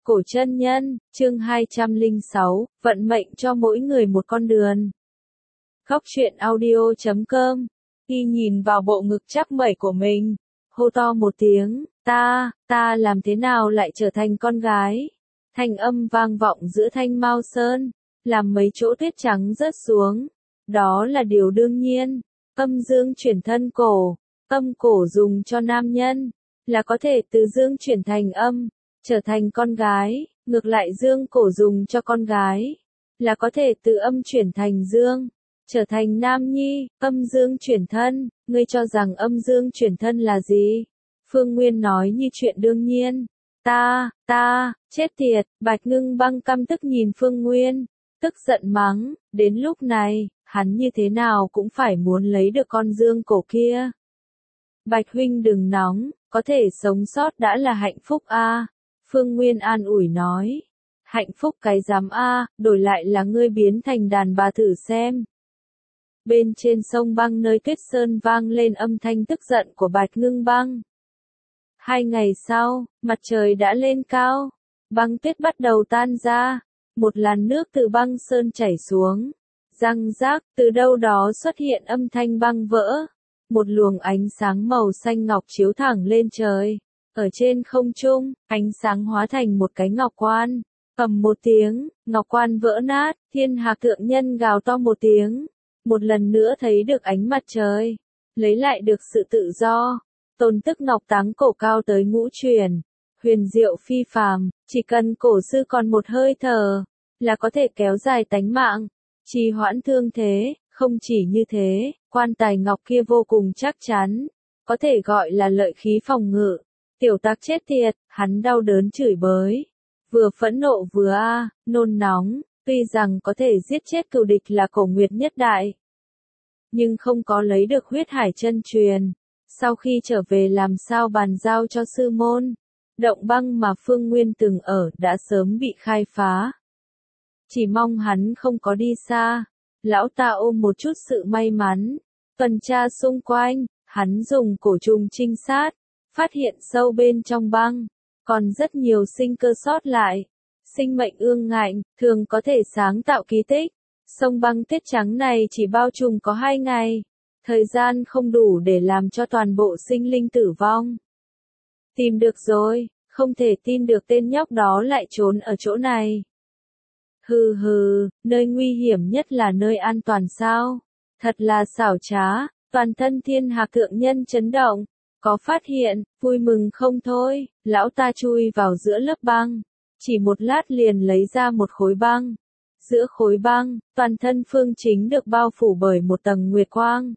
Cổ chân nhân, chương 206, vận mệnh cho mỗi người một con đường. Góc truyện audio.com. Khi nhìn vào bộ ngực chắc mẩy của mình, hô to một tiếng, ta làm thế nào lại trở thành con gái? Thanh âm vang vọng giữa thanh mao sơn, làm mấy chỗ tuyết trắng rớt xuống. Đó là điều đương nhiên. Âm dương chuyển thân cổ, âm cổ dùng cho nam nhân, là có thể từ dương chuyển thành âm, trở thành con gái, ngược lại dương cổ dùng cho con gái, là có thể từ âm chuyển thành dương, trở thành nam nhi. Âm dương chuyển thân, ngươi cho rằng âm dương chuyển thân là gì? Phương Nguyên nói như chuyện đương nhiên. Chết tiệt. Bạch Ngưng Băng căm tức nhìn Phương Nguyên, tức giận mắng, đến lúc này, hắn như thế nào cũng phải muốn lấy được con dương cổ kia. Bạch huynh đừng nóng, có thể sống sót đã là hạnh phúc a. Phương Nguyên an ủi nói. Hạnh phúc cái dám a, đổi lại là ngươi biến thành đàn bà thử xem. Bên trên sông băng nơi Tuyết Sơn vang lên âm thanh tức giận của Bạch Ngưng Băng. 2 ngày sau, mặt trời đã lên cao, băng tuyết bắt đầu tan ra, một làn nước từ băng sơn chảy xuống. Răng rác, từ đâu đó xuất hiện âm thanh băng vỡ. Một luồng ánh sáng màu xanh ngọc chiếu thẳng lên trời. Ở trên không trung, ánh sáng hóa thành một cái ngọc quan. Ầm một tiếng, ngọc quan vỡ nát, Thiên Hạc thượng nhân gào to một tiếng. Một lần nữa thấy được ánh mặt trời, lấy lại được sự tự do. Tôn Tức Ngọc Táng cổ cao tới ngũ truyền, huyền diệu phi phàm, chỉ cần cổ sư còn một hơi thở, là có thể kéo dài tánh mạng, trì hoãn thương thế. Không chỉ như thế, quan tài ngọc kia vô cùng chắc chắn, có thể gọi là lợi khí phòng ngự. Tiểu tặc chết tiệt, hắn đau đớn chửi bới, vừa phẫn nộ vừa nôn nóng. Tuy rằng có thể giết chết cừu địch là Cổ Nguyệt Nhất Đại, nhưng không có lấy được huyết hải chân truyền. Sau khi trở về làm sao bàn giao cho sư môn? Động băng mà Phương Nguyên từng ở đã sớm bị khai phá. Chỉ mong hắn không có đi xa. Lão ta ôm một chút sự may mắn, tuần tra xung quanh, hắn dùng cổ trùng trinh sát, phát hiện sâu bên trong băng, còn rất nhiều sinh cơ sót lại. Sinh mệnh ương ngạnh, thường có thể sáng tạo kỳ tích. Sông băng tuyết trắng này chỉ bao trùm có 2 ngày, thời gian không đủ để làm cho toàn bộ sinh linh tử vong. Tìm được rồi, không thể tin được tên nhóc đó lại trốn ở chỗ này. Hừ, nơi nguy hiểm nhất là nơi an toàn sao? Thật là xảo trá. Toàn thân Thiên Hạc thượng nhân chấn động, có phát hiện, vui mừng không thôi. Lão ta chui vào giữa lớp băng, chỉ một lát liền lấy ra một khối băng. Giữa khối băng, toàn thân Phương Chính được bao phủ bởi một tầng nguyệt quang.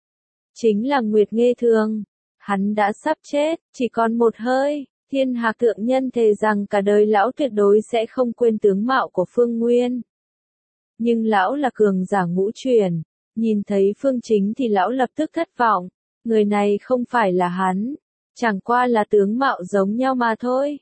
Chính là Nguyệt Nghê Thường. Hắn đã sắp chết, chỉ còn một hơi. Thiên Hạc thượng nhân thề rằng cả đời lão tuyệt đối sẽ không quên tướng mạo của Phương Nguyên. Nhưng lão là cường giả ngũ truyền, nhìn thấy Phương Chính thì lão lập tức thất vọng. Người này không phải là hắn, chẳng qua là tướng mạo giống nhau mà thôi.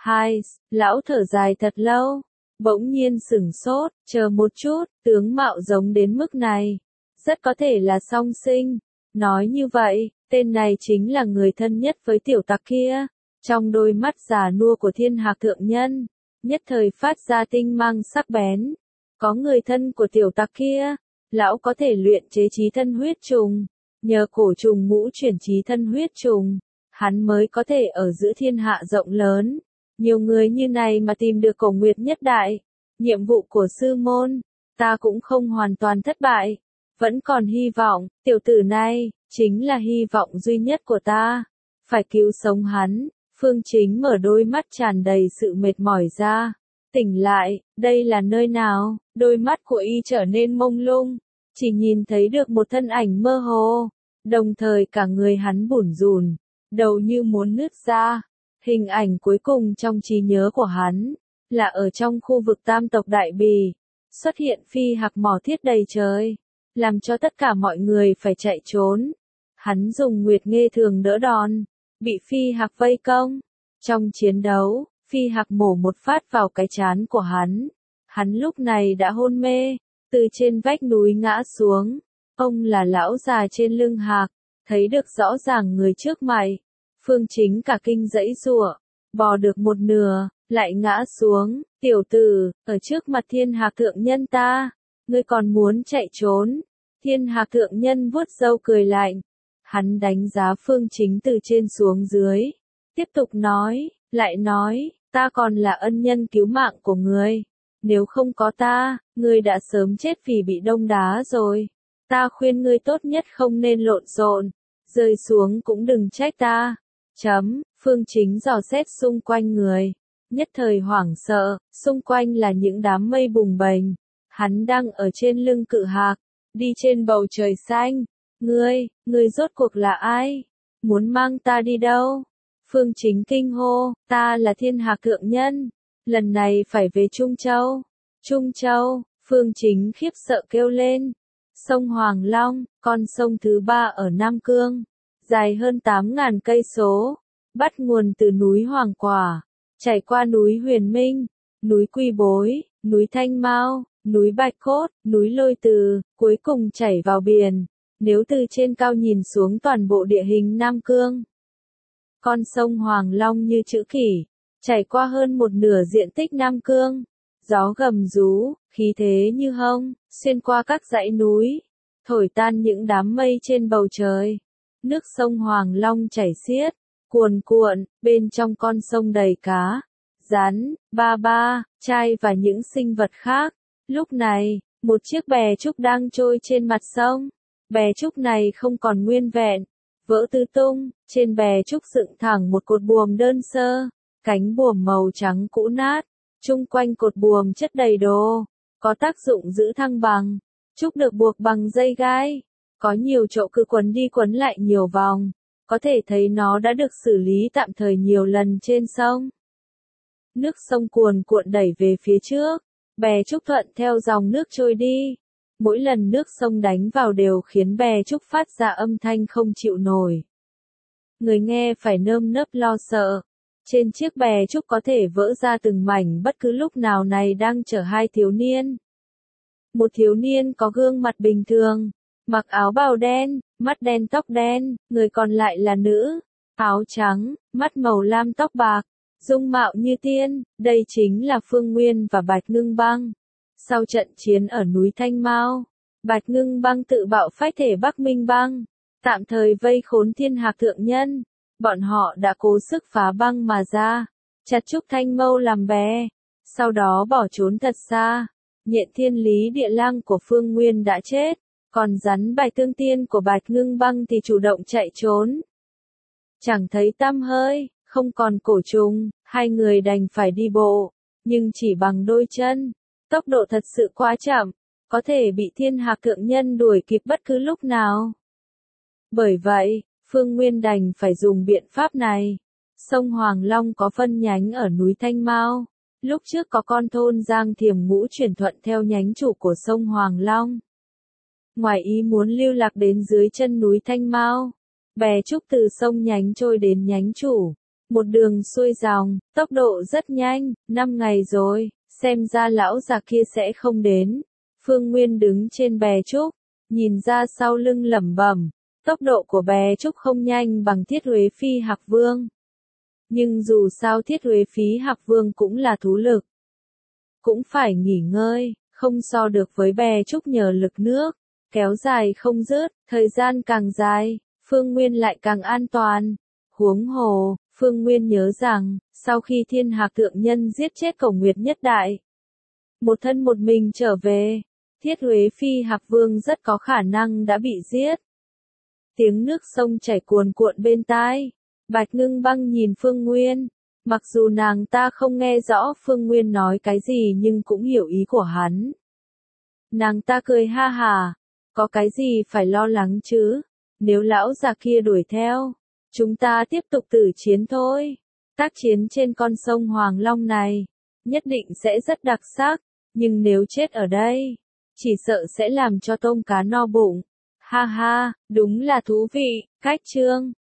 Lão thở dài thật lâu, bỗng nhiên sửng sốt, chờ một chút, tướng mạo giống đến mức này, rất có thể là song sinh. Nói như vậy, tên này chính là người thân nhất với tiểu tặc kia. Trong đôi mắt già nua của Thiên Hạc thượng nhân, nhất thời phát ra tinh mang sắc bén. Có người thân của tiểu tặc kia, lão có thể luyện chế chí thân huyết trùng. Nhờ cổ trùng ngũ chuyển chí thân huyết trùng, hắn mới có thể ở giữa thiên hạ rộng lớn. Nhiều người như này mà tìm được Cổ Nguyệt Nhất Đại, nhiệm vụ của sư môn, ta cũng không hoàn toàn thất bại. Vẫn còn hy vọng, tiểu tử này, chính là hy vọng duy nhất của ta. Phải cứu sống hắn. Phương Chính mở đôi mắt tràn đầy sự mệt mỏi ra. Tỉnh lại, đây là nơi nào? Đôi mắt của y trở nên mông lung, chỉ nhìn thấy được một thân ảnh mơ hồ. Đồng thời cả người hắn bủn rủn, đầu như muốn nứt ra. Hình ảnh cuối cùng trong trí nhớ của hắn, là ở trong khu vực Tam tộc Đại Bì, xuất hiện phi hạc mỏ thiết đầy trời, làm cho tất cả mọi người phải chạy trốn. Hắn dùng Nguyệt Nghê Thường đỡ đòn, bị phi hạc vây công. Trong chiến đấu, phi hạc mổ một phát vào cái trán của hắn. Hắn lúc này đã hôn mê, từ trên vách núi ngã xuống. Ông là lão già trên lưng hạc, thấy được rõ ràng người trước mày. Phương Chính cả kinh giãy giụa, bò được một nửa, lại ngã xuống, tiểu tử, ở trước mặt thiên hạc thượng nhân ta, ngươi còn muốn chạy trốn. Thiên hạc thượng nhân vuốt râu cười lạnh. Hắn đánh giá Phương Chính từ trên xuống dưới. Tiếp tục nói, lại nói, ta còn là ân nhân cứu mạng của ngươi. Nếu không có ta, ngươi đã sớm chết vì bị đông đá rồi. Ta khuyên ngươi tốt nhất không nên lộn xộn, rơi xuống cũng đừng trách ta. Phương Chính dò xét xung quanh người. Nhất thời hoảng sợ, xung quanh là những đám mây bùng bềnh. Hắn đang ở trên lưng cự hạc, đi trên bầu trời xanh. Ngươi rốt cuộc là ai? Muốn mang ta đi đâu? Phương Chính kinh hô, ta là thiên hạc thượng nhân. Lần này phải về Trung Châu. Trung Châu, Phương Chính khiếp sợ kêu lên. Sông Hoàng Long, con sông thứ 3 ở Nam Cương, dài hơn 8.000 cây số, bắt nguồn từ núi Hoàng Quả, chảy qua núi Huyền Minh, núi Quy Bối, núi Thanh Mao, núi Bạch Cốt, núi Lôi Từ, cuối cùng chảy vào biển. Nếu từ trên cao nhìn xuống toàn bộ địa hình Nam Cương, con sông Hoàng Long như chữ kỷ, chảy qua hơn một nửa diện tích Nam Cương. Gió gầm rú, khí thế như hông, xuyên qua các dãy núi, thổi tan những đám mây trên bầu trời. Nước sông Hoàng Long chảy xiết, cuồn cuộn, bên trong con sông đầy cá, rắn, ba, trai và những sinh vật khác. Lúc này, một chiếc bè trúc đang trôi trên mặt sông. Bè trúc này không còn nguyên vẹn, vỡ tứ tung, trên bè trúc dựng thẳng một cột buồm đơn sơ, cánh buồm màu trắng cũ nát. Chung quanh cột buồm chất đầy đồ, có tác dụng giữ thăng bằng. Trúc được buộc bằng dây gai, có nhiều chỗ cứ quấn đi quấn lại nhiều vòng, có thể thấy nó đã được xử lý tạm thời nhiều lần trên sông. Nước sông cuồn cuộn đẩy về phía trước, bè trúc thuận theo dòng nước trôi đi. Mỗi lần nước sông đánh vào đều khiến bè trúc phát ra âm thanh không chịu nổi. Người nghe phải nơm nớp lo sợ. Trên chiếc bè trúc có thể vỡ ra từng mảnh bất cứ lúc nào này đang chở hai thiếu niên. Một thiếu niên có gương mặt bình thường, mặc áo bào đen, mắt đen tóc đen, người còn lại là nữ, áo trắng, mắt màu lam tóc bạc, dung mạo như tiên, đây chính là Phương Nguyên và Bạch Ngưng Băng. Sau trận chiến ở núi Thanh Mao, Bạch Ngưng Băng tự bạo phách thể Bắc Minh Băng, tạm thời vây khốn thiên hạc thượng nhân. Bọn họ đã cố sức phá băng mà ra, chặt trúc Thanh Mâu làm bè, sau đó bỏ trốn thật xa. Nhện Thiên Lý Địa Lang của Phương Nguyên đã chết, còn rắn Bạch Tương Tiên của Bạch Ngưng Băng thì chủ động chạy trốn. Chẳng thấy tăm hơi, không còn cổ trùng, hai người đành phải đi bộ, nhưng chỉ bằng đôi chân. Tốc độ thật sự quá chậm, có thể bị thiên hạc thượng nhân đuổi kịp bất cứ lúc nào. Bởi vậy, Phương Nguyên đành phải dùng biện pháp này. Sông Hoàng Long có phân nhánh ở núi Thanh Mao. Lúc trước có con thôn Giang Thiểm Ngũ chuyển thuận theo nhánh chủ của sông Hoàng Long. Ngoài ý muốn lưu lạc đến dưới chân núi Thanh Mao. Bè trúc từ sông nhánh trôi đến nhánh chủ. Một đường xuôi dòng, tốc độ rất nhanh, 5 ngày rồi, xem ra lão già kia sẽ không đến. Phương Nguyên đứng trên bè trúc, nhìn ra sau lưng lẩm bẩm. Tốc độ của bè trúc không nhanh bằng Thiết Huế Phi Hạc Vương. Nhưng dù sao Thiết Huế Phi Hạc Vương cũng là thú lực. Cũng phải nghỉ ngơi, không so được với bè trúc nhờ lực nước. Kéo dài không dứt, thời gian càng dài, Phương Nguyên lại càng an toàn. Huống hồ, Phương Nguyên nhớ rằng, sau khi thiên hạc thượng nhân giết chết Cổ Nguyệt Nhất Đại, một thân một mình trở về, Thiết Huế Phi Hạc Vương rất có khả năng đã bị giết. Tiếng nước sông chảy cuồn cuộn bên tai. Bạch Ngưng Băng nhìn Phương Nguyên. Mặc dù nàng ta không nghe rõ Phương Nguyên nói cái gì nhưng cũng hiểu ý của hắn. Nàng ta cười ha hà. Có cái gì phải lo lắng chứ? Nếu lão già kia đuổi theo, chúng ta tiếp tục tử chiến thôi. Tác chiến trên con sông Hoàng Long này, nhất định sẽ rất đặc sắc. Nhưng nếu chết ở đây, chỉ sợ sẽ làm cho tôm cá no bụng. Ha ha, đúng là thú vị, cách chương.